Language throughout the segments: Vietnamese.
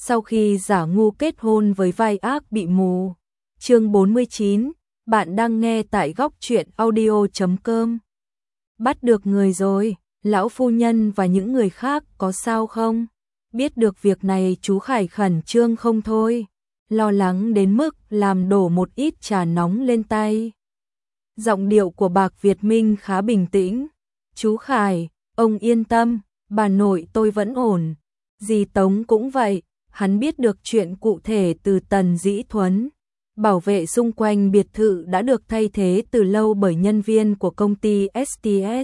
sau khi giả ngu kết hôn với vai ác bị mù. Chương 49, bạn đang nghe tại góc truyện audio.com. Bắt được người rồi, lão phu nhân và những người khác có sao không? Biết được việc này chú Khải khẩn trương không thôi, lo lắng đến mức làm đổ một ít trà nóng lên tay. Giọng điệu của Bạc Việt Minh khá bình tĩnh. Chú Khải, ông yên tâm, bà nội tôi vẫn ổn. Dì Tống cũng vậy, hắn biết được chuyện cụ thể từ Tần Dĩ Thuấn. Bảo vệ xung quanh biệt thự đã được thay thế từ lâu bởi nhân viên của công ty STS.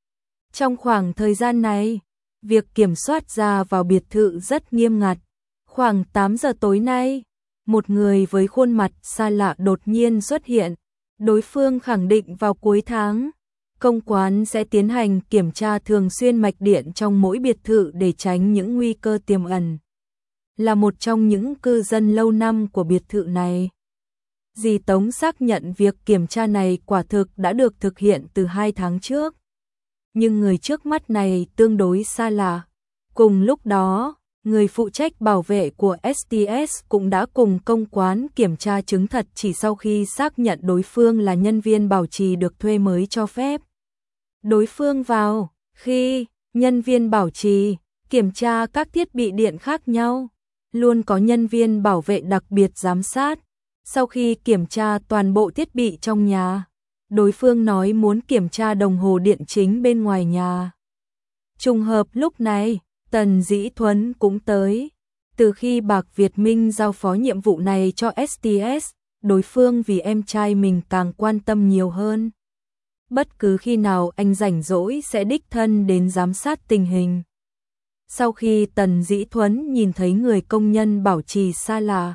Trong khoảng thời gian này, việc kiểm soát ra vào biệt thự rất nghiêm ngặt. Khoảng 8 giờ tối nay, một người với khuôn mặt xa lạ đột nhiên xuất hiện. Đối phương khẳng định vào cuối tháng, công quán sẽ tiến hành kiểm tra thường xuyên mạch điện trong mỗi biệt thự để tránh những nguy cơ tiềm ẩn. Là một trong những cư dân lâu năm của biệt thự này, dì Tống xác nhận việc kiểm tra này quả thực đã được thực hiện từ 2 tháng trước. Nhưng người trước mắt này tương đối xa lạ. Cùng lúc đó, người phụ trách bảo vệ của STS cũng đã cùng công quán kiểm tra chứng thật chỉ sau khi xác nhận đối phương là nhân viên bảo trì được thuê mới cho phép. Đối phương vào, khi nhân viên bảo trì kiểm tra các thiết bị điện khác nhau, luôn có nhân viên bảo vệ đặc biệt giám sát. Sau khi kiểm tra toàn bộ thiết bị trong nhà, đối phương nói muốn kiểm tra đồng hồ điện chính bên ngoài nhà. Trùng hợp lúc này, Tần Dĩ Thuấn cũng tới. Từ khi Bạc Việt Minh giao phó nhiệm vụ này cho STS, đối phương vì em trai mình càng quan tâm nhiều hơn. Bất cứ khi nào anh rảnh rỗi sẽ đích thân đến giám sát tình hình. Sau khi Tần Dĩ Thuấn nhìn thấy người công nhân bảo trì xa lạ,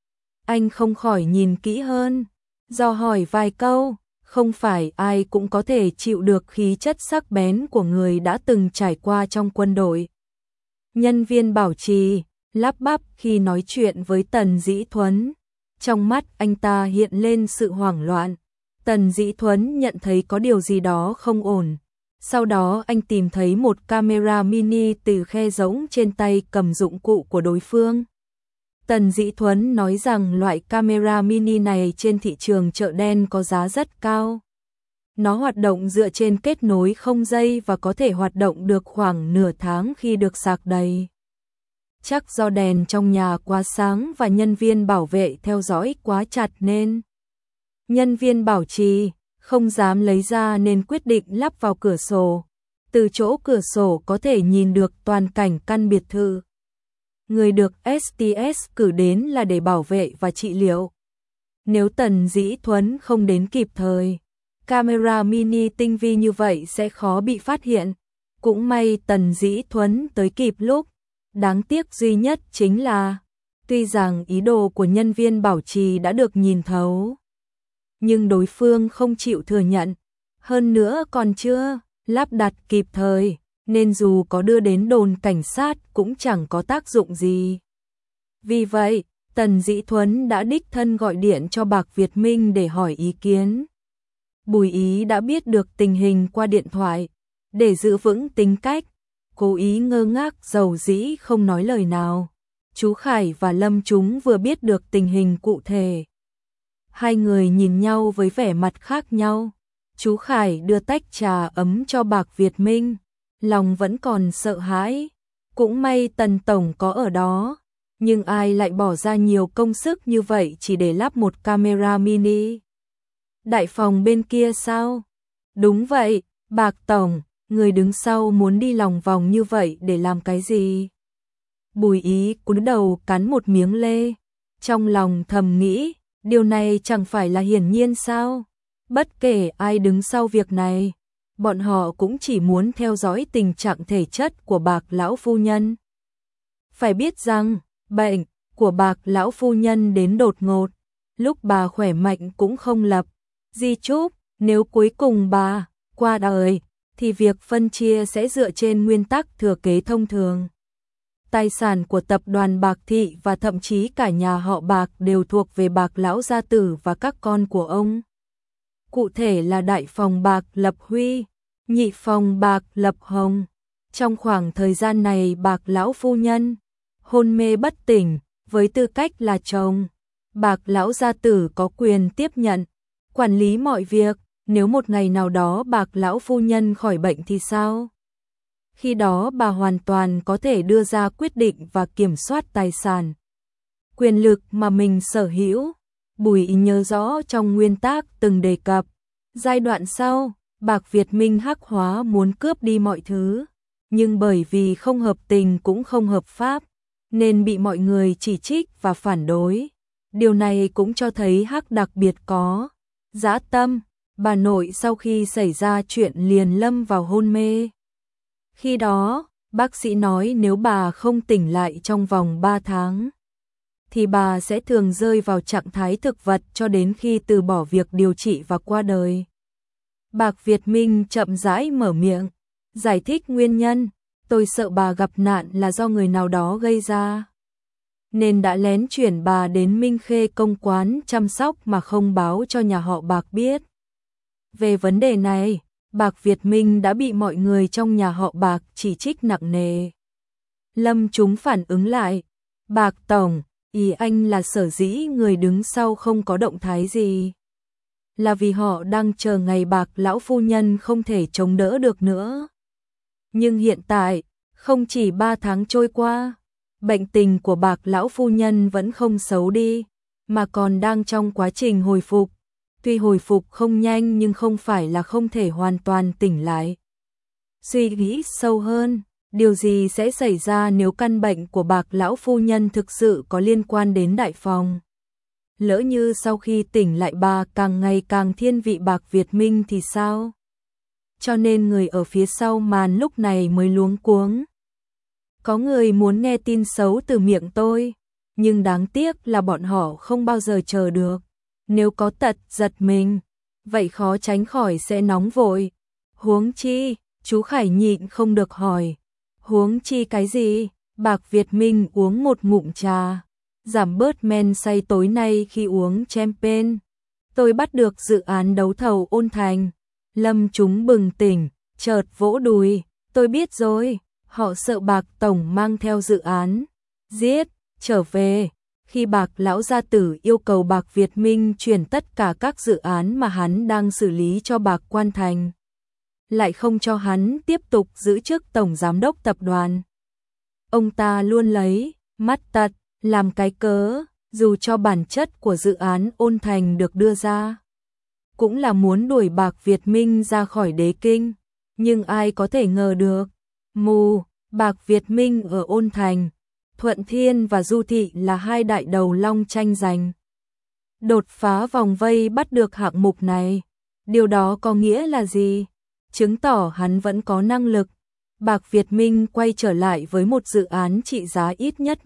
anh không khỏi nhìn kỹ hơn, dò hỏi vài câu. Không phải ai cũng có thể chịu được khí chất sắc bén của người đã từng trải qua trong quân đội. Nhân viên bảo trì lắp bắp khi nói chuyện với Tần Dĩ Thuấn. Trong mắt anh ta hiện lên sự hoảng loạn. Tần Dĩ Thuấn nhận thấy có điều gì đó không ổn. Sau đó anh tìm thấy một camera mini từ khe rỗng trên tay cầm dụng cụ của đối phương. Tần Dĩ Thuấn nói rằng loại camera mini này trên thị trường chợ đen có giá rất cao. Nó hoạt động dựa trên kết nối không dây và có thể hoạt động được khoảng nửa tháng khi được sạc đầy. Chắc do đèn trong nhà quá sáng và nhân viên bảo vệ theo dõi quá chặt nên nhân viên bảo trì không dám lấy ra nên quyết định lắp vào cửa sổ. Từ chỗ cửa sổ có thể nhìn được toàn cảnh căn biệt thự. Người được STS cử đến là để bảo vệ và trị liệu. Nếu Tần Dĩ Thuấn không đến kịp thời, camera mini tinh vi như vậy sẽ khó bị phát hiện. Cũng may Tần Dĩ Thuấn tới kịp lúc. Đáng tiếc duy nhất chính là, tuy rằng ý đồ của nhân viên bảo trì đã được nhìn thấu, nhưng đối phương không chịu thừa nhận. Hơn nữa còn chưa lắp đặt kịp thời, nên dù có đưa đến đồn cảnh sát cũng chẳng có tác dụng gì. Vì vậy, Tần Dĩ Thuấn đã đích thân gọi điện cho Bạc Việt Minh để hỏi ý kiến. Bùi Ý đã biết được tình hình qua điện thoại. Để giữ vững tính cách, cố ý ngơ ngác dầu dĩ không nói lời nào. Chú Khải và Lâm chúng vừa biết được tình hình cụ thể. Hai người nhìn nhau với vẻ mặt khác nhau. Chú Khải đưa tách trà ấm cho Bạc Việt Minh. Lòng vẫn còn sợ hãi. Cũng may Tần Tổng có ở đó. Nhưng ai lại bỏ ra nhiều công sức như vậy chỉ để lắp một camera mini? Đại phòng bên kia sao? Đúng vậy, Bạc Tổng, người đứng sau muốn đi lòng vòng như vậy để làm cái gì? Bùi Ý cúi đầu cắn một miếng lê. Trong lòng thầm nghĩ, điều này chẳng phải là hiển nhiên sao? Bất kể ai đứng sau việc này, bọn họ cũng chỉ muốn theo dõi tình trạng thể chất của Bạc lão phu nhân. Phải biết rằng, bệnh của Bạc lão phu nhân đến đột ngột, lúc bà khỏe mạnh cũng không lập di chúc, nếu cuối cùng bà qua đời thì việc phân chia sẽ dựa trên nguyên tắc thừa kế thông thường. Tài sản của tập đoàn Bạc Thị và thậm chí cả nhà họ Bạc đều thuộc về Bạc lão gia tử và các con của ông. Cụ thể là đại phòng Bạc Lập Huy, nhị phòng Bạc Lập Hồng. Trong khoảng thời gian này Bạc lão phu nhân hôn mê bất tỉnh, với tư cách là chồng, Bạc lão gia tử có quyền tiếp nhận, quản lý mọi việc, nếu một ngày nào đó Bạc lão phu nhân khỏi bệnh thì sao? Khi đó bà hoàn toàn có thể đưa ra quyết định và kiểm soát tài sản, quyền lực mà mình sở hữu. Bùi Ý nhớ rõ trong nguyên tác từng đề cập, giai đoạn sau, Bạc Việt Minh hắc hóa muốn cướp đi mọi thứ, nhưng bởi vì không hợp tình cũng không hợp pháp, nên bị mọi người chỉ trích và phản đối. Điều này cũng cho thấy Hắc đặc biệt có dã tâm. Bà nội sau khi xảy ra chuyện liền lâm vào hôn mê. Khi đó, bác sĩ nói nếu bà không tỉnh lại trong vòng 3 tháng, thì bà sẽ thường rơi vào trạng thái thực vật cho đến khi từ bỏ việc điều trị và qua đời. Bạc Việt Minh chậm rãi mở miệng, giải thích nguyên nhân, tôi sợ bà gặp nạn là do người nào đó gây ra, nên đã lén chuyển bà đến Minh Khê công quán chăm sóc mà không báo cho nhà họ Bạc biết. Về vấn đề này, Bạc Việt Minh đã bị mọi người trong nhà họ Bạc chỉ trích nặng nề. Lâm chúng phản ứng lại, Bạc Tổng, ý anh là sở dĩ người đứng sau không có động thái gì, là vì họ đang chờ ngày Bạc lão phu nhân không thể chống đỡ được nữa. Nhưng hiện tại, không chỉ 3 tháng trôi qua, bệnh tình của Bạc lão phu nhân vẫn không xấu đi, mà còn đang trong quá trình hồi phục. Tuy hồi phục không nhanh nhưng không phải là không thể hoàn toàn tỉnh lại. Suy nghĩ sâu hơn, điều gì sẽ xảy ra nếu căn bệnh của Bạc lão phu nhân thực sự có liên quan đến Đại Phòng? Lỡ như sau khi tỉnh lại bà càng ngày càng thiên vị Bạc Việt Minh thì sao? Cho nên người ở phía sau màn lúc này mới luống cuống. Có người muốn nghe tin xấu từ miệng tôi, nhưng đáng tiếc là bọn họ không bao giờ chờ được. Nếu có tật giật mình, vậy khó tránh khỏi sẽ nóng vội. Huống chi, chú Khải nhịn không được hỏi. Huống chi cái gì? Bạc Việt Minh uống một ngụm trà, giảm bớt men say tối nay khi uống champagne. Tôi bắt được dự án đấu thầu Ôn Thành. Lâm chúng bừng tỉnh, chợt vỗ đùi. Tôi biết rồi, họ sợ Bạc Tổng mang theo dự án giết trở về. Khi Bạc lão gia tử yêu cầu Bạc Việt Minh chuyển tất cả các dự án mà hắn đang xử lý cho Bạc Quan Thành, lại không cho hắn tiếp tục giữ chức tổng giám đốc tập đoàn. Ông ta luôn lấy mắt tật làm cái cớ, dù cho bản chất của dự án Ôn Thành được đưa ra, cũng là muốn đuổi Bạc Việt Minh ra khỏi đế kinh. Nhưng ai có thể ngờ được, Bạc Việt Minh ở Ôn Thành, Thuận Thiên và Du Thị là hai đại đầu long tranh giành. Đột phá vòng vây bắt được hạng mục này. Điều đó có nghĩa là gì? Chứng tỏ hắn vẫn có năng lực. Bạc Việt Minh quay trở lại với một dự án trị giá ít nhất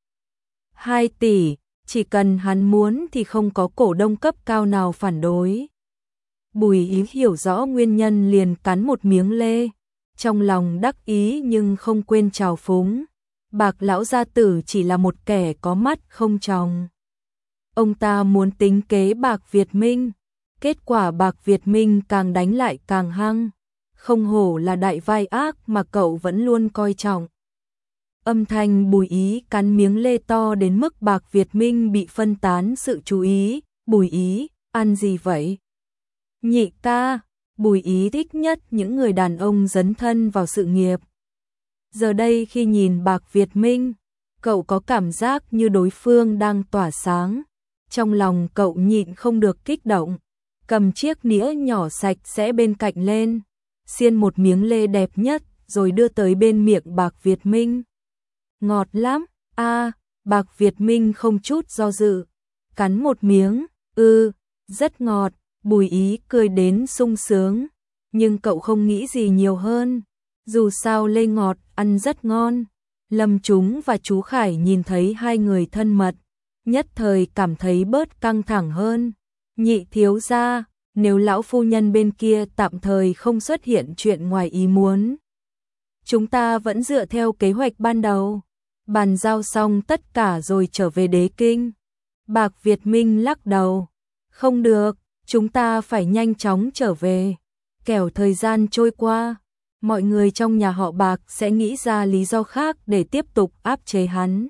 1-2 tỷ. Chỉ cần hắn muốn thì không có cổ đông cấp cao nào phản đối. Bùi Ý hiểu rõ nguyên nhân liền cắn một miếng lê. Trong lòng đắc ý nhưng không quên trào phúng. Bạc lão gia tử chỉ là một kẻ có mắt không tròng. Ông ta muốn tính kế Bạc Việt Minh. Kết quả Bạc Việt Minh càng đánh lại càng hăng. Không hổ là đại vai ác mà cậu vẫn luôn coi trọng. Âm thanh Bùi Ý cắn miếng lê to đến mức Bạc Việt Minh bị phân tán sự chú ý. Bùi Ý, ăn gì vậy? Nhị ca, Bùi Ý thích nhất những người đàn ông dấn thân vào sự nghiệp. Giờ đây khi nhìn Bạc Việt Minh, cậu có cảm giác như đối phương đang tỏa sáng. Trong lòng cậu nhịn không được kích động, cầm chiếc nĩa nhỏ sạch sẽ bên cạnh lên, xiên một miếng lê đẹp nhất rồi đưa tới bên miệng Bạc Việt Minh. Ngọt lắm, Bạc Việt Minh không chút do dự, cắn một miếng, rất ngọt. Bùi Ý cười đến sung sướng, nhưng cậu không nghĩ gì nhiều hơn. Dù sao lê ngọt ăn rất ngon. Lâm Chúng và chú Khải nhìn thấy hai người thân mật, nhất thời cảm thấy bớt căng thẳng hơn. Nhị thiếu gia, nếu lão phu nhân bên kia tạm thời không xuất hiện chuyện ngoài ý muốn, chúng ta vẫn dựa theo kế hoạch ban đầu, bàn giao xong tất cả rồi trở về đế kinh. Bạc Việt Minh lắc đầu, không được, chúng ta phải nhanh chóng trở về, kẻo thời gian trôi qua, mọi người trong nhà họ Bạc sẽ nghĩ ra lý do khác để tiếp tục áp chế hắn.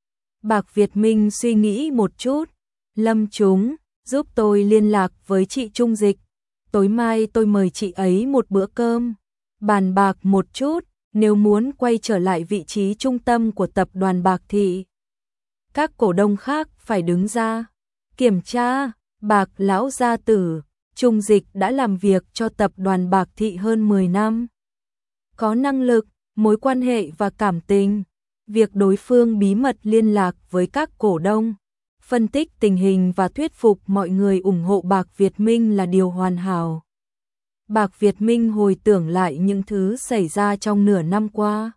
Bạc Việt Minh suy nghĩ một chút, Lâm Chúng, giúp tôi liên lạc với chị Trung Dịch, tối mai tôi mời chị ấy một bữa cơm, bàn bạc một chút, nếu muốn quay trở lại vị trí trung tâm của tập đoàn Bạc thì các cổ đông khác phải đứng ra kiểm tra. Bạc lão gia tử, Trung Dịch đã làm việc cho tập đoàn Bạc Thị hơn 10 năm. Có năng lực, mối quan hệ và cảm tình. Việc đối phương bí mật liên lạc với các cổ đông, phân tích tình hình và thuyết phục mọi người ủng hộ Bạc Việt Minh là điều hoàn hảo. Bạc Việt Minh hồi tưởng lại những thứ xảy ra trong nửa năm qua.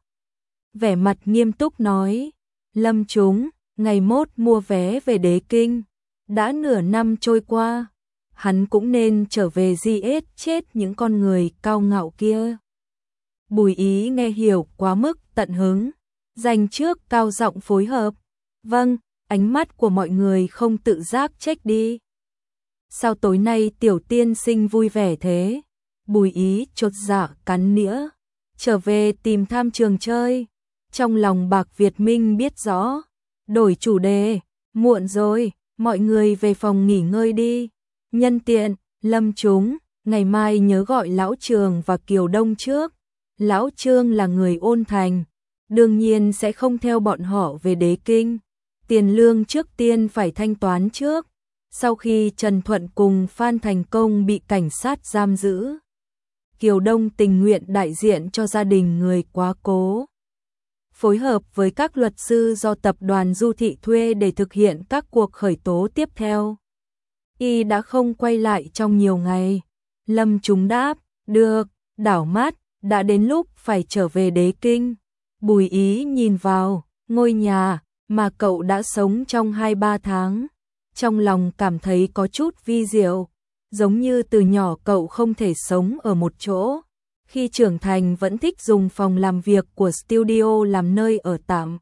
Vẻ mặt nghiêm túc nói, Lâm Chúng, ngày mốt mua vé về Đế Kinh. Đã nửa năm trôi qua, hắn cũng nên trở về giết chết những con người cao ngạo kia. Bùi Ý nghe hiểu quá mức tận hứng, dành trước cao giọng phối hợp. Vâng, ánh mắt của mọi người không tự giác trách đi. Sao tối nay tiểu tiên sinh vui vẻ thế? Bùi Ý chột dạ cắn nĩa, trở về tìm Tham Trường chơi. Trong lòng Bạc Việt Minh biết rõ, đổi chủ đề, muộn rồi, mọi người về phòng nghỉ ngơi đi. Nhân tiện, Lâm Chúng, ngày mai nhớ gọi Lão Trường và Kiều Đông trước. Lão Trương là người Ôn Thành, đương nhiên sẽ không theo bọn họ về Đế Kinh. Tiền lương trước tiên phải thanh toán trước. Sau khi Trần Thuận cùng Phan Thành Công bị cảnh sát giam giữ, Kiều Đông tình nguyện đại diện cho gia đình người quá cố, phối hợp với các luật sư do tập đoàn Du Thị thuê để thực hiện các cuộc khởi tố tiếp theo. Y đã không quay lại trong nhiều ngày. Lâm Chúng đáp, được, đảo mắt, đã đến lúc phải trở về Đế Kinh. Bùi Ý nhìn vào ngôi nhà mà cậu đã sống trong 2-3 tháng. Trong lòng cảm thấy có chút vi diệu, giống như từ nhỏ cậu không thể sống ở một chỗ. Khi trưởng thành vẫn thích dùng phòng làm việc của studio làm nơi ở tạm.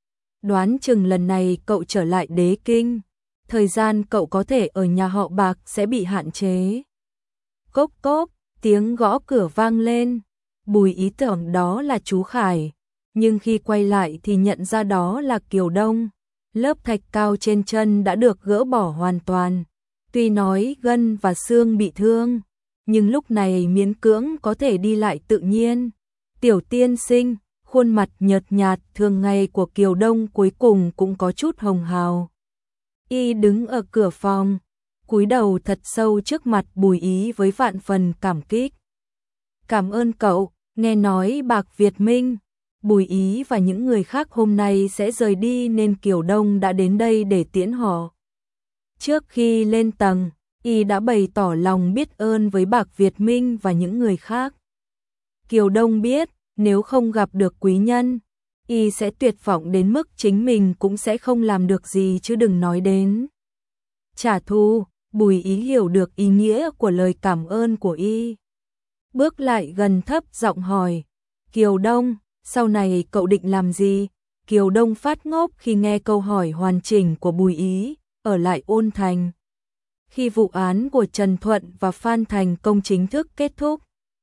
Đoán chừng lần này cậu trở lại Đế Kinh, thời gian cậu có thể ở nhà họ Bạc sẽ bị hạn chế. Cốc cốc, tiếng gõ cửa vang lên. Bùi Ý tưởng đó là chú Khải, nhưng khi quay lại thì nhận ra đó là Kiều Đông. Lớp thạch cao trên chân đã được gỡ bỏ hoàn toàn. Tuy nói gân và xương bị thương, nhưng lúc này miễn cưỡng có thể đi lại tự nhiên. Tiểu tiên sinh, khuôn mặt nhợt nhạt thường ngày của Kiều Đông cuối cùng cũng có chút hồng hào. Y đứng ở cửa phòng, cúi đầu thật sâu trước mặt Bùi Ý với vạn phần cảm kích. Cảm ơn cậu, nghe nói Bạc Việt Minh, Bùi Ý và những người khác hôm nay sẽ rời đi nên Kiều Đông đã đến đây để tiễn họ. Trước khi lên tầng, Y đã bày tỏ lòng biết ơn với Bạc Việt Minh và những người khác. Kiều Đông biết, nếu không gặp được quý nhân, Y sẽ tuyệt vọng đến mức chính mình cũng sẽ không làm được gì chứ đừng nói đến trả thù. Bùi Ý hiểu được ý nghĩa của lời cảm ơn của Y. Bước lại gần thấp giọng hỏi, Kiều Đông, sau này cậu định làm gì? Kiều Đông phát ngốc khi nghe câu hỏi hoàn chỉnh của Bùi Ý, ở lại Ôn Thành. Khi vụ án của Trần Thuận và Phan Thành Công chính thức kết thúc,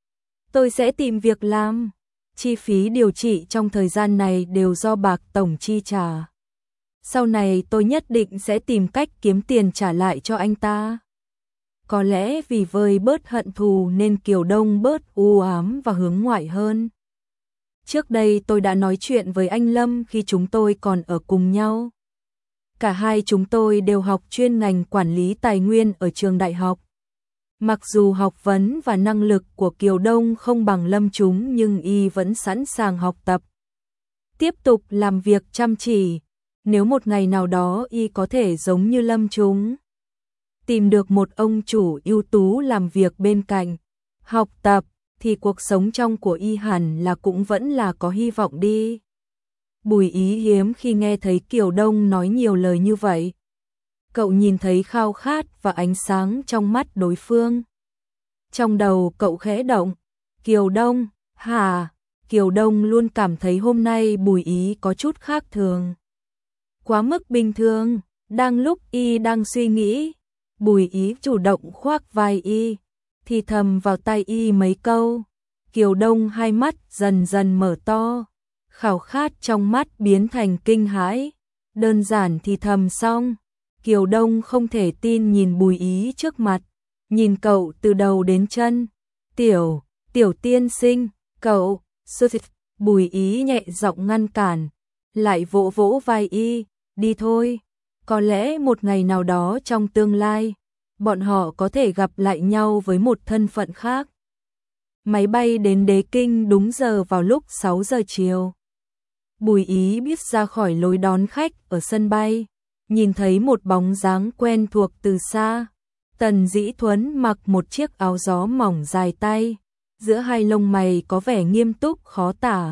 tôi sẽ tìm việc làm. Chi phí điều trị trong thời gian này đều do Bạc Tổng chi trả. Sau này tôi nhất định sẽ tìm cách kiếm tiền trả lại cho anh ta. Có lẽ vì vơi bớt hận thù nên Kiều Đông bớt u ám và hướng ngoại hơn. Trước đây tôi đã nói chuyện với anh Lâm khi chúng tôi còn ở cùng nhau. Cả hai chúng tôi đều học chuyên ngành quản lý tài nguyên ở trường đại học. Mặc dù học vấn và năng lực của Kiều Đông không bằng Lâm Chúng nhưng Y vẫn sẵn sàng học tập, tiếp tục làm việc chăm chỉ. Nếu một ngày nào đó Y có thể giống như Lâm Chúng, tìm được một ông chủ ưu tú làm việc bên cạnh, học tập, thì cuộc sống trong của Y hẳn là cũng vẫn là có hy vọng đi. Bùi Ý hiếm khi nghe thấy Kiều Đông nói nhiều lời như vậy. Cậu nhìn thấy khao khát và ánh sáng trong mắt đối phương. Trong đầu cậu khẽ động, Kiều Đông, hả? Kiều Đông luôn cảm thấy hôm nay Bùi Ý có chút khác thường, quá mức bình thường. Đang lúc Y đang suy nghĩ, Bùi Ý chủ động khoác vai Y, thì thầm vào tai Y mấy câu. Kiều Đông hai mắt dần dần mở to, khao khát trong mắt biến thành kinh hãi. Đơn giản thì thầm xong, Kiều Đông không thể tin nhìn Bùi Ý trước mặt, nhìn cậu từ đầu đến chân. Tiểu tiên sinh, cậu, Bùi Ý nhẹ giọng ngăn cản, lại vỗ vỗ vai y, đi thôi, có lẽ một ngày nào đó trong tương lai, bọn họ có thể gặp lại nhau với một thân phận khác. Máy bay đến Đế Kinh đúng giờ vào lúc 6 giờ chiều. Bùi Ý biết ra khỏi lối đón khách ở sân bay, nhìn thấy một bóng dáng quen thuộc từ xa. Tần Dĩ Thuấn mặc một chiếc áo gió mỏng dài tay, giữa hai lông mày có vẻ nghiêm túc khó tả.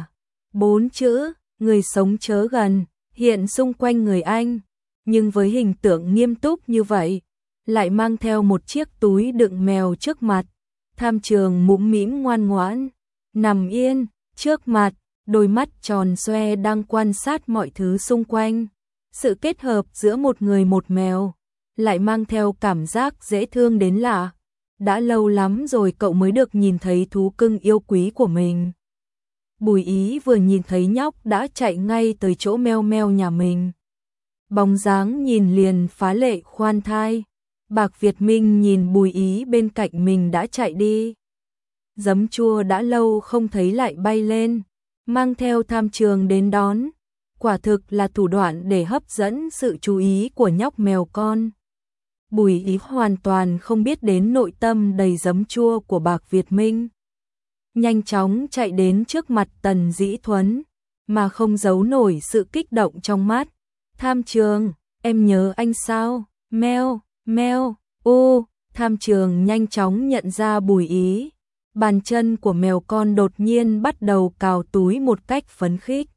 4 chữ, người sống chớ gần, hiện xung quanh người anh, nhưng với hình tượng nghiêm túc như vậy, lại mang theo một chiếc túi đựng mèo trước mặt. Tham Trường mũm mĩm ngoan ngoãn, nằm yên, trước mặt, đôi mắt tròn xoe đang quan sát mọi thứ xung quanh. Sự kết hợp giữa một người một mèo, lại mang theo cảm giác dễ thương đến lạ. Đã lâu lắm rồi cậu mới được nhìn thấy thú cưng yêu quý của mình. Bùi Ý vừa nhìn thấy nhóc đã chạy ngay tới chỗ meo meo nhà mình. Bóng dáng nhìn liền phá lệ khoan thai. Bạc Việt Minh nhìn Bùi Ý bên cạnh mình đã chạy đi. Giấm chua đã lâu không thấy lại bay lên, mang theo Tham Trường đến đón. Quả thực là thủ đoạn để hấp dẫn sự chú ý của nhóc mèo con. Bùi Ý hoàn toàn không biết đến nội tâm đầy giấm chua của Bạc Việt Minh. Nhanh chóng chạy đến trước mặt Tần Dĩ Thuấn, mà không giấu nổi sự kích động trong mắt. Tham Trường, em nhớ anh sao? Meo, meo, ô. Tham Trường nhanh chóng nhận ra Bùi Ý. Bàn chân của mèo con đột nhiên bắt đầu cào túi một cách phấn khích.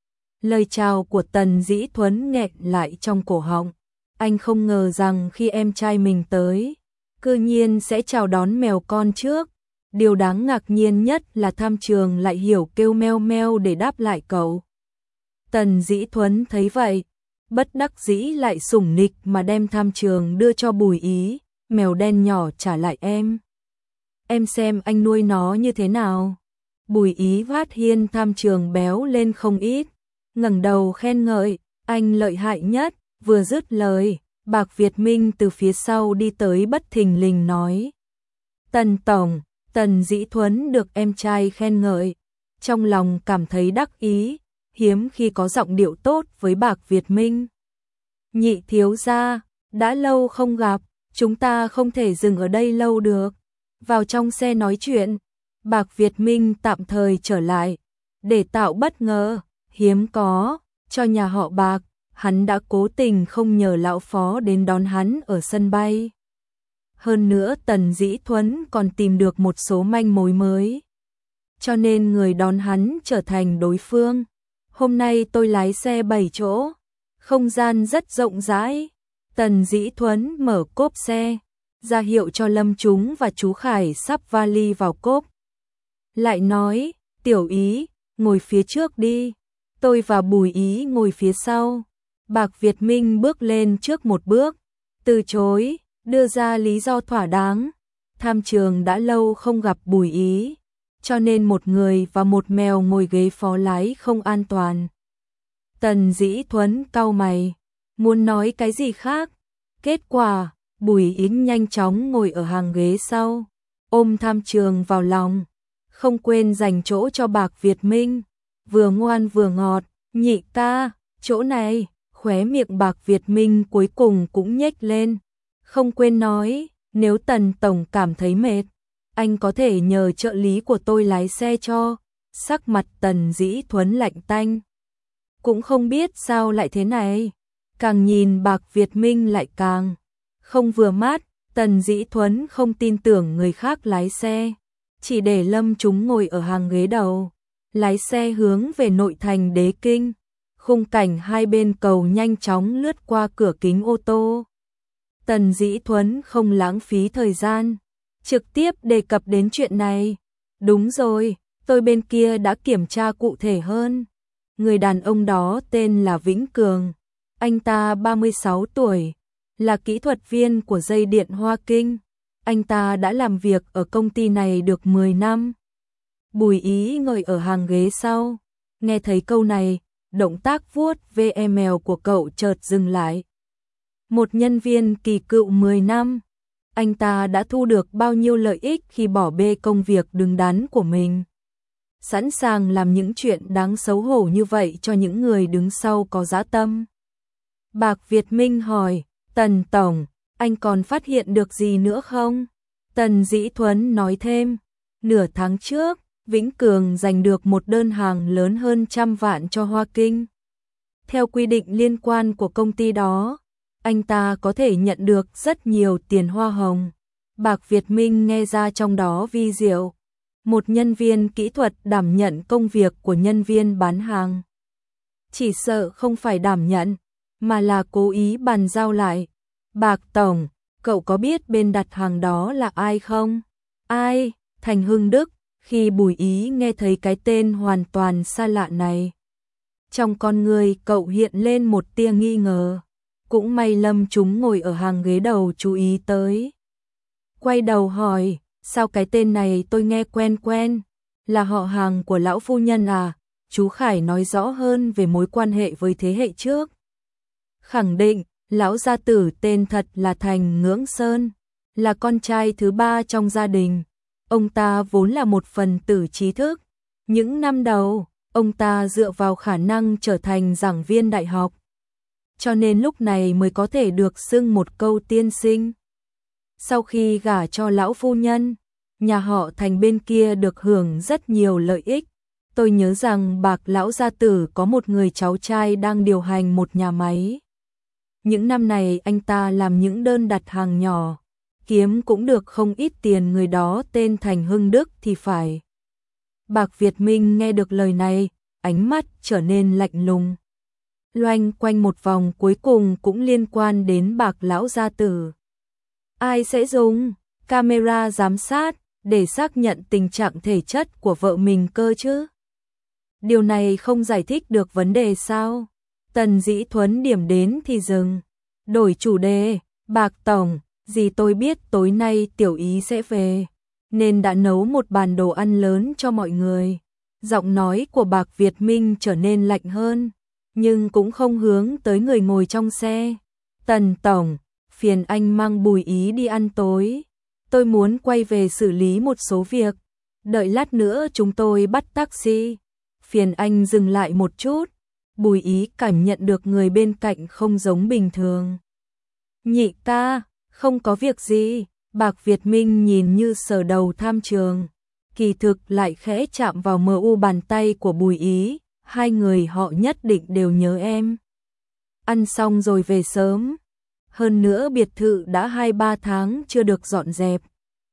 Lời chào của Tần Dĩ Thuấn nghẹn lại trong cổ họng. Anh không ngờ rằng khi em trai mình tới, cư nhiên sẽ chào đón mèo con trước. Điều đáng ngạc nhiên nhất là Tham Trường lại hiểu kêu meo meo để đáp lại cậu. Tần Dĩ Thuấn thấy vậy, bất đắc dĩ lại sủng nịch mà đem Tham Trường đưa cho Bùi Ý. Mèo đen nhỏ trả lại em. Em xem anh nuôi nó như thế nào. Bùi Ý vát hiên Tham Trường béo lên không ít, ngẩng đầu khen ngợi, anh lợi hại nhất. Vừa dứt lời, Bạc Việt Minh từ phía sau đi tới bất thình lình nói. Tần tổng, Tần Dĩ Thuấn được em trai khen ngợi, trong lòng cảm thấy đắc ý, hiếm khi có giọng điệu tốt với Bạc Việt Minh. Nhị thiếu gia, đã lâu không gặp, chúng ta không thể dừng ở đây lâu được. Vào trong xe nói chuyện, Bạc Việt Minh tạm thời trở lại, để tạo bất ngờ, hiếm có, cho nhà họ Bạc. Hắn đã cố tình không nhờ lão phó đến đón hắn ở sân bay. Hơn nữa Tần Dĩ Thuấn còn tìm được một số manh mối mới. Cho nên người đón hắn trở thành đối phương. Hôm nay tôi lái xe 7 chỗ, không gian rất rộng rãi. Tần Dĩ Thuấn mở cốp xe, ra hiệu cho Lâm Chúng và chú Khải sắp vali vào cốp. Lại nói, Tiểu Ý, ngồi phía trước đi, tôi và Bùi Ý ngồi phía sau. Bạc Việt Minh bước lên trước một bước, từ chối, đưa ra lý do thỏa đáng. Tham Trường đã lâu không gặp Bùi Ý, cho nên một người và một mèo ngồi ghế phó lái không an toàn. Tần Dĩ Thuấn cau mày, muốn nói cái gì khác. Kết quả, Bùi Ý nhanh chóng ngồi ở hàng ghế sau, ôm Tham Trường vào lòng, không quên dành chỗ cho Bạc Việt Minh, vừa ngoan vừa ngọt. Nhị ca, chỗ này. Khóe miệng Bạc Việt Minh cuối cùng cũng nhếch lên, không quên nói, nếu Tần tổng cảm thấy mệt, anh có thể nhờ trợ lý của tôi lái xe cho. Sắc mặt Tần Dĩ Thuấn lạnh tanh, cũng không biết sao lại thế này, càng nhìn Bạc Việt Minh lại càng không vừa mắt. Tần Dĩ Thuấn không tin tưởng người khác lái xe, chỉ để Lâm Chúng ngồi ở hàng ghế đầu, lái xe hướng về nội thành Đế Kinh. Khung cảnh hai bên cầu nhanh chóng lướt qua cửa kính ô tô. Tần Dĩ Thuấn không lãng phí thời gian, trực tiếp đề cập đến chuyện này. Đúng rồi, tôi bên kia đã kiểm tra cụ thể hơn. Người đàn ông đó tên là Vĩnh Cường, anh ta 36 tuổi, là kỹ thuật viên của dây điện Hoa Kinh. Anh ta đã làm việc ở công ty này được 10 năm. Bùi Ý ngồi ở hàng ghế sau, nghe thấy câu này, động tác vuốt ve email của cậu chợt dừng lại. Một nhân viên kỳ cựu 10 năm, anh ta đã thu được bao nhiêu lợi ích khi bỏ bê công việc đứng đắn của mình. Sẵn sàng làm những chuyện đáng xấu hổ như vậy cho những người đứng sau có dã tâm. Bạc Việt Minh hỏi, Tần Tổng, anh còn phát hiện được gì nữa không? Tần Dĩ Thuấn nói thêm, nửa tháng trước, Vĩnh Cường giành được một đơn hàng lớn hơn 100 vạn cho Hoa Kinh. Theo quy định liên quan của công ty đó, anh ta có thể nhận được rất nhiều tiền hoa hồng. Bạc Việt Minh nghe ra trong đó vi diệu. Một nhân viên kỹ thuật đảm nhận công việc của nhân viên bán hàng. Chỉ sợ không phải đảm nhận, mà là cố ý bàn giao lại. Bạc Tổng, cậu có biết bên đặt hàng đó là ai không? Ai? Thành Hưng Đức. Khi Bùi Ý nghe thấy cái tên hoàn toàn xa lạ này, trong con người cậu hiện lên một tia nghi ngờ. Cũng may Lâm chúng ngồi ở hàng ghế đầu chú ý tới. Quay đầu hỏi, sao cái tên này tôi nghe quen quen, là họ hàng của lão phu nhân à? Chú Khải nói rõ hơn về mối quan hệ với thế hệ trước. Khẳng định, lão gia tử tên thật là Thành Ngưỡng Sơn, là con trai thứ 3 trong gia đình. Ông ta vốn là một phần tử trí thức. Những năm đầu, ông ta dựa vào khả năng trở thành giảng viên đại học, cho nên lúc này mới có thể được xưng một câu tiên sinh. Sau khi gả cho lão phu nhân, nhà họ Thành bên kia được hưởng rất nhiều lợi ích. Tôi nhớ rằng Bạc lão gia tử có một người cháu trai đang điều hành một nhà máy. Những năm này anh ta làm những đơn đặt hàng nhỏ, kiếm cũng được không ít tiền. Người đó tên Thành Hưng Đức thì phải. Bạc Việt Minh nghe được lời này, ánh mắt trở nên lạnh lùng. Loanh quanh một vòng cuối cùng cũng liên quan đến Bạc lão gia tử. Ai sẽ dùng camera giám sát để xác nhận tình trạng thể chất của vợ mình cơ chứ? Điều này không giải thích được vấn đề sao? Tần Dĩ Thuấn điểm đến thì dừng, đổi chủ đề. Bạc Tổng, gì tôi biết tối nay Tiểu Ý sẽ về, nên đã nấu một bàn đồ ăn lớn cho mọi người. Giọng nói của Bạc Việt Minh trở nên lạnh hơn, nhưng cũng không hướng tới người ngồi trong xe. Tần Tổng, phiền anh mang Bùi Ý đi ăn tối. Tôi muốn quay về xử lý một số việc. Đợi lát nữa chúng tôi bắt taxi. Phiền anh dừng lại một chút. Bùi Ý cảm nhận được người bên cạnh không giống bình thường. Nhị ca, không có việc gì. Bạc Việt Minh nhìn như sờ đầu tham trường, kỳ thực lại khẽ chạm vào mờ u bàn tay của Bùi Ý. Hai người họ nhất định đều nhớ em. Ăn xong rồi về sớm. Hơn nữa biệt thự đã 2-3 tháng chưa được dọn dẹp.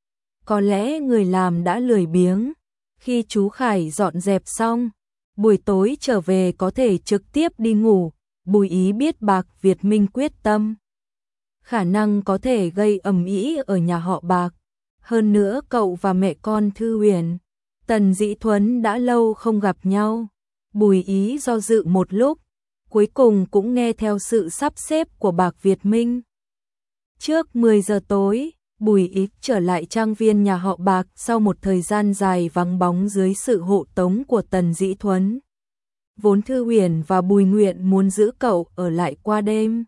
Có lẽ người làm đã lười biếng. Khi chú Khải dọn dẹp xong, buổi tối trở về có thể trực tiếp đi ngủ. Bùi Ý biết Bạc Việt Minh quyết tâm, khả năng có thể gây ầm ĩ ở nhà họ Bạc. Hơn nữa cậu và mẹ con Thư Huyền, Tần Dĩ Thuấn đã lâu không gặp nhau. Bùi Ý do dự một lúc, cuối cùng cũng nghe theo sự sắp xếp của Bạc Việt Minh. Trước 10 giờ tối, Bùi Ý trở lại trang viên nhà họ Bạc sau một thời gian dài vắng bóng dưới sự hộ tống của Tần Dĩ Thuấn. Vốn Thư Huyền và Bùi Nguyện muốn giữ cậu ở lại qua đêm,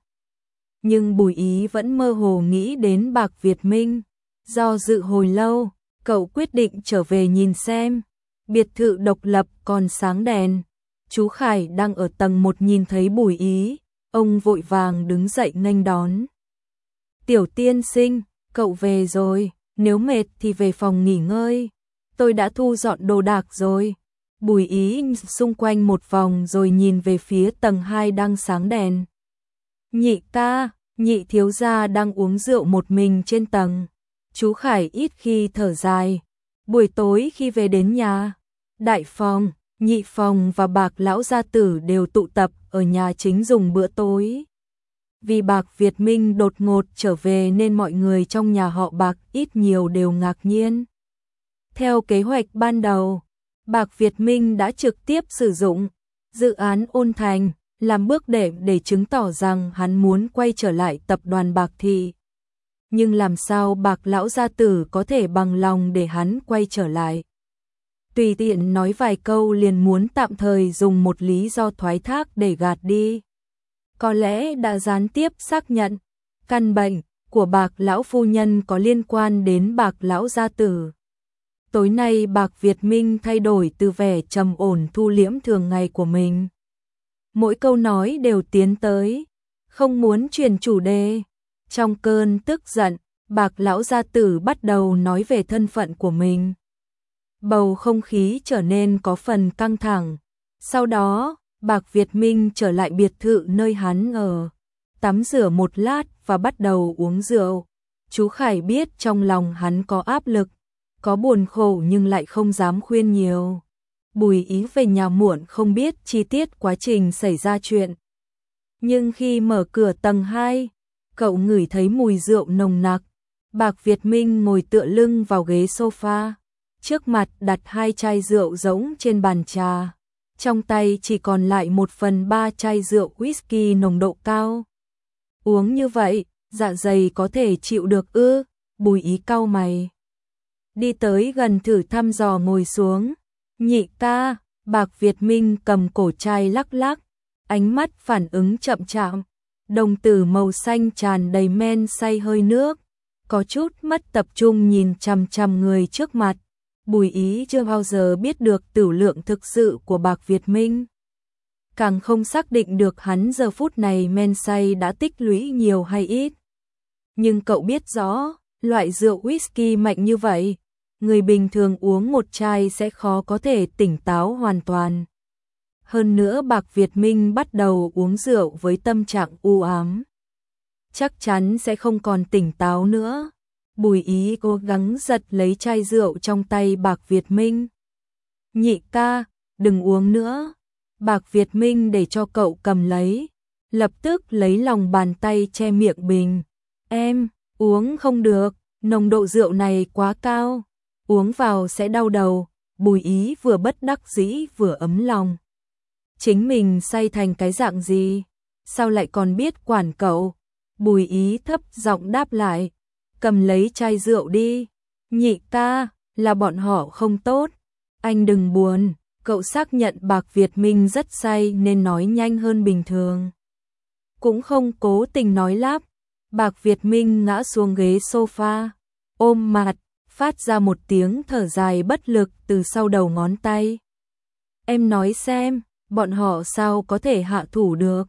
nhưng Bùi Ý vẫn mơ hồ nghĩ đến Bạc Việt Minh. Do dự hồi lâu, cậu quyết định trở về nhìn xem. Biệt thự độc lập còn sáng đèn. Chú Khải đang ở tầng 1 nhìn thấy Bùi Ý, ông vội vàng đứng dậy nghênh đón. Tiểu tiên sinh, cậu về rồi, nếu mệt thì về phòng nghỉ ngơi. Tôi đã thu dọn đồ đạc rồi. Bùi Ý xung quanh một vòng rồi nhìn về phía tầng 2 đang sáng đèn. Nhị ca, nhị thiếu gia đang uống rượu một mình trên tầng. Chú Khải ít khi thở dài. Buổi tối khi về đến nhà, đại phòng, nhị phòng và Bạc lão gia tử đều tụ tập ở nhà chính dùng bữa tối. Vì Bạc Việt Minh đột ngột trở về nên mọi người trong nhà họ Bạc ít nhiều đều ngạc nhiên. Theo kế hoạch ban đầu, Bạc Việt Minh đã trực tiếp sử dụng dự án Ôn Thành làm bước đệm để chứng tỏ rằng hắn muốn quay trở lại tập đoàn Bạc Thị. Nhưng làm sao Bạc lão gia tử có thể bằng lòng để hắn quay trở lại? tùy tiện nói vài câu liền muốn tạm thời dùng một lý do thoái thác để gạt đi. Có lẽ đã gián tiếp xác nhận căn bệnh của Bạc lão phu nhân có liên quan đến Bạc lão gia tử. Tối nay Bạc Việt Minh thay đổi từ vẻ trầm ổn thu liễm thường ngày của mình. Mỗi câu nói đều tiến tới, không muốn chuyển chủ đề. Trong cơn tức giận, Bạc lão gia tử bắt đầu nói về thân phận của mình. Bầu không khí trở nên có phần căng thẳng. Sau đó, Bạc Việt Minh trở lại biệt thự nơi hắn ở, tắm rửa một lát và bắt đầu uống rượu. Chú Khải biết trong lòng hắn có áp lực, có buồn khổ nhưng lại không dám khuyên nhiều. Bùi Ý về nhà muộn không biết chi tiết quá trình xảy ra chuyện. Nhưng khi mở cửa tầng 2, cậu ngửi thấy mùi rượu nồng nặc. Bạc Việt Minh ngồi tựa lưng vào ghế sofa, trước mặt đặt 2 chai rượu rỗng trên bàn trà. Trong tay chỉ còn lại 1/3 chai rượu whisky nồng độ cao. Uống như vậy, dạ dày có thể chịu được ư? Bùi Ý cau mày. Đi tới gần thử thăm dò ngồi xuống. Nhị ca, Bạc Việt Minh cầm cổ chai lắc lắc, ánh mắt phản ứng chậm chạp, đồng tử màu xanh tràn đầy men say hơi nước, có chút mất tập trung nhìn chằm chằm người trước mặt. Bùi Ý chưa bao giờ biết được tửu lượng thực sự của Bạc Việt Minh, càng không xác định được hắn giờ phút này men say đã tích lũy nhiều hay ít. Nhưng cậu biết rõ, loại rượu whisky mạnh như vậy, người bình thường uống một chai sẽ khó có thể tỉnh táo hoàn toàn. Hơn nữa Bạc Việt Minh bắt đầu uống rượu với tâm trạng u ám, chắc chắn sẽ không còn tỉnh táo nữa. Bùi Ý cố gắng giật lấy chai rượu trong tay Bạc Việt Minh. Nhị ca, đừng uống nữa. Bạc Việt Minh để cho cậu cầm lấy, lập tức lấy lòng bàn tay che miệng bình. Em, uống không được, nồng độ rượu này quá cao, uống vào sẽ đau đầu. Bùi Ý vừa bất đắc dĩ vừa ấm lòng. Chính mình say thành cái dạng gì, sao lại còn biết quản cậu? Bùi Ý thấp giọng đáp lại, cầm lấy chai rượu đi. Nhị ca, là bọn họ không tốt. Anh đừng buồn, cậu xác nhận Bạc Việt Minh rất say nên nói nhanh hơn bình thường. Cũng không cố tình nói lắp. Bạc Việt Minh ngã xuống ghế sofa, ôm mặt, phát ra một tiếng thở dài bất lực từ sau đầu ngón tay. Em nói xem, bọn họ sao có thể hạ thủ được?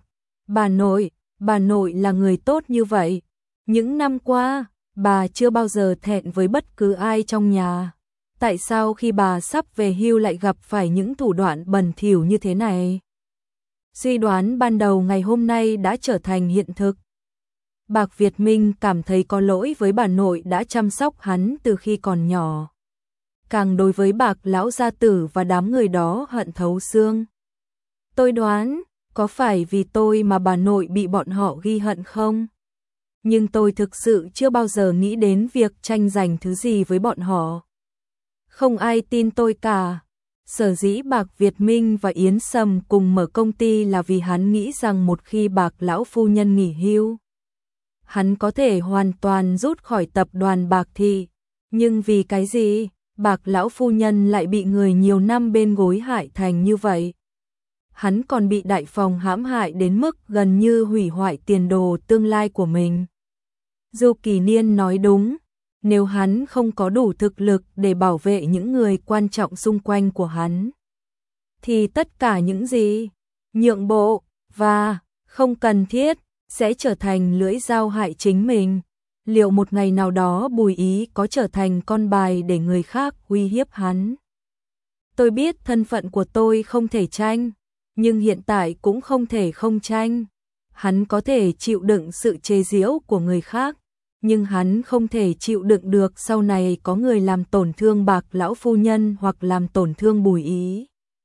Bà nội là người tốt như vậy. Những năm qua, bà chưa bao giờ thẹn với bất cứ ai trong nhà. Tại sao khi bà sắp về hưu lại gặp phải những thủ đoạn bẩn thỉu như thế này? Suy đoán ban đầu ngày hôm nay đã trở thành hiện thực. Bạc Việt Minh cảm thấy có lỗi với bà nội đã chăm sóc hắn từ khi còn nhỏ. Càng đối với Bạc lão gia tử và đám người đó hận thấu xương. Tôi đoán, có phải vì tôi mà bà nội bị bọn họ ghi hận không? Nhưng tôi thực sự chưa bao giờ nghĩ đến việc tranh giành thứ gì với bọn họ. Không ai tin tôi cả. Sở dĩ Bạc Việt Minh và Yến Sầm cùng mở công ty là vì hắn nghĩ rằng một khi Bạc lão phu nhân nghỉ hưu, hắn có thể hoàn toàn rút khỏi tập đoàn Bạc Thị. Nhưng vì cái gì, Bạc lão phu nhân lại bị người nhiều năm bên gối hại thành như vậy? Hắn còn bị đại phòng hãm hại đến mức gần như hủy hoại tiền đồ tương lai của mình. Du Kỳ Niên nói đúng, nếu hắn không có đủ thực lực để bảo vệ những người quan trọng xung quanh của hắn, thì tất cả những gì nhượng bộ và không cần thiết sẽ trở thành lưỡi dao hại chính mình. Liệu một ngày nào đó Bùi Ý có trở thành con bài để người khác uy hiếp hắn? Tôi biết thân phận của tôi không thể tranh, nhưng hiện tại cũng không thể không tranh. Hắn có thể chịu đựng sự chế giễu của người khác, nhưng hắn không thể chịu đựng được sau này có người làm tổn thương Bạc lão phu nhân hoặc làm tổn thương Bùi Ý.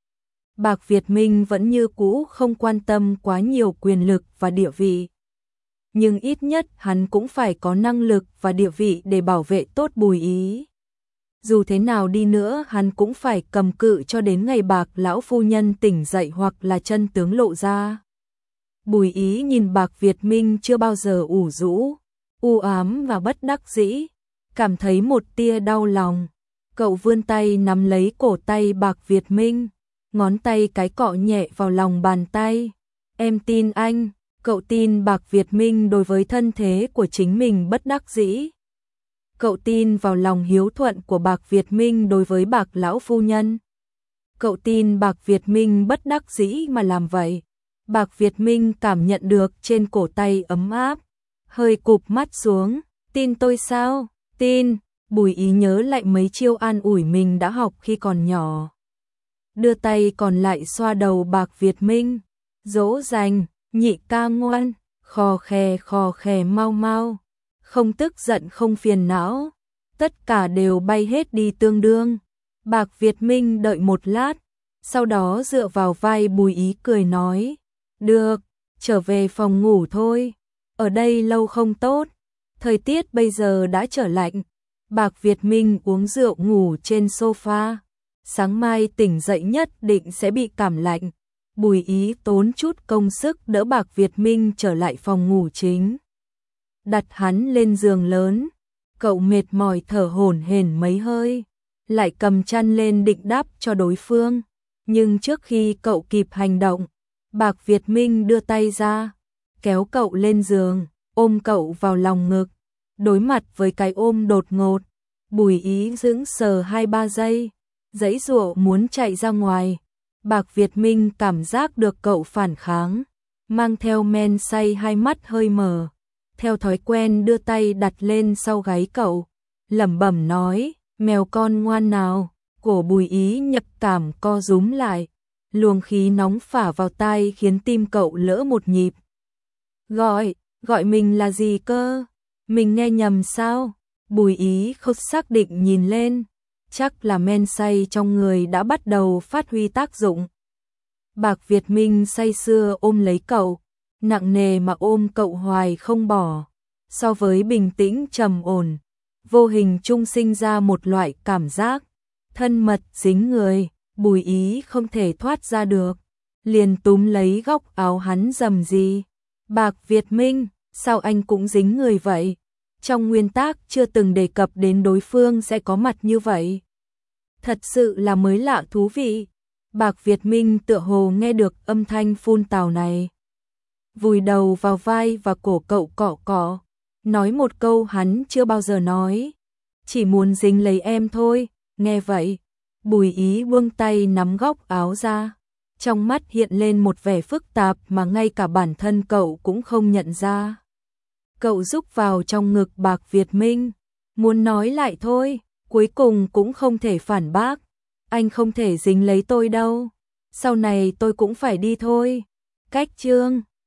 Bạc Việt Minh vẫn như cũ không quan tâm quá nhiều quyền lực và địa vị. Nhưng ít nhất hắn cũng phải có năng lực và địa vị để bảo vệ tốt Bùi Ý. Dù thế nào đi nữa hắn cũng phải cầm cự cho đến ngày Bạc lão phu nhân tỉnh dậy hoặc là chân tướng lộ ra. Bùi Ý nhìn Bạc Việt Minh chưa bao giờ ủ rũ, u ám và bất đắc dĩ, cảm thấy một tia đau lòng. Cậu vươn tay nắm lấy cổ tay Bạc Việt Minh, ngón tay cái cọ nhẹ vào lòng bàn tay. Em tin anh. Cậu tin Bạc Việt Minh đối với thân thế của chính mình bất đắc dĩ. Cậu tin vào lòng hiếu thuận của Bạc Việt Minh đối với Bạc lão phu nhân. Cậu tin Bạc Việt Minh bất đắc dĩ mà làm vậy. Bạc Việt Minh cảm nhận được trên cổ tay ấm áp, hơi cụp mắt xuống. Tin tôi sao? Tin. Bùi Ý nhớ lại mấy chiêu an ủi mình đã học khi còn nhỏ. Đưa tay còn lại xoa đầu Bạc Việt Minh, dỗ dành, nhị ca ngoan, khò khè mau mau, không tức giận không phiền não, tất cả đều bay hết đi tương đương. Bạc Việt Minh đợi một lát, sau đó dựa vào vai Bùi Ý cười nói, được, trở về phòng ngủ thôi, ở đây lâu không tốt, thời tiết bây giờ đã trở lạnh. Bạc Việt Minh uống rượu ngủ trên sofa, sáng mai tỉnh dậy nhất định sẽ bị cảm lạnh. Bùi Ý tốn chút công sức đỡ Bạc Việt Minh trở lại phòng ngủ chính. Đặt hắn lên giường lớn, cậu mệt mỏi thở hổn hển mấy hơi, lại cầm chăn lên định đắp cho đối phương. Nhưng trước khi cậu kịp hành động, Bạc Việt Minh đưa tay ra, kéo cậu lên giường, ôm cậu vào lòng ngực. Đối mặt với cái ôm đột ngột, Bùi Ý sững sờ 2-3 giây, giãy giụa muốn chạy ra ngoài. Bạc Việt Minh cảm giác được cậu phản kháng, mang theo men say, hai mắt hơi mở, theo thói quen đưa tay đặt lên sau gáy cậu, lẩm bẩm nói, mèo con ngoan nào. Cổ Bùi Ý nhạy cảm co rúm lại, luồng khí nóng phả vào tai khiến tim cậu lỡ một nhịp. Gọi mình là gì cơ? Mình nghe nhầm sao? Bùi Ý không xác định nhìn lên, chắc là men say trong người đã bắt đầu phát huy tác dụng. Bạc Việt Minh say sưa ôm lấy cậu, nặng nề mà ôm cậu hoài không bỏ. So với bình tĩnh trầm ổn, vô hình chung sinh ra một loại cảm giác thân mật dính người. Bùi Ý không thể thoát ra được, liền túm lấy góc áo hắn rầm rì. Bạc Việt Minh, sao anh cũng dính người vậy? Trong nguyên tắc chưa từng đề cập đến đối phương sẽ có mặt như vậy. Thật sự là mới lạ thú vị. Bạc Việt Minh tựa hồ nghe được âm thanh phun tào này, vùi đầu vào vai và cổ cậu cọ cọ, nói một câu hắn chưa bao giờ nói, chỉ muốn dính lấy em thôi. Nghe vậy, Bùi Ý buông tay nắm góc áo ra, trong mắt hiện lên một vẻ phức tạp mà ngay cả bản thân cậu cũng không nhận ra. Cậu rúc vào trong ngực Bạc Việt Minh, muốn nói lại thôi, cuối cùng cũng không thể phản bác. Anh không thể dính lấy tôi đâu, sau này tôi cũng phải đi thôi. Cách chương